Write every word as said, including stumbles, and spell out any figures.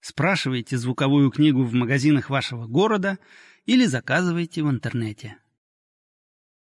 Спрашивайте звуковую книгу в магазинах вашего города или заказывайте в интернете.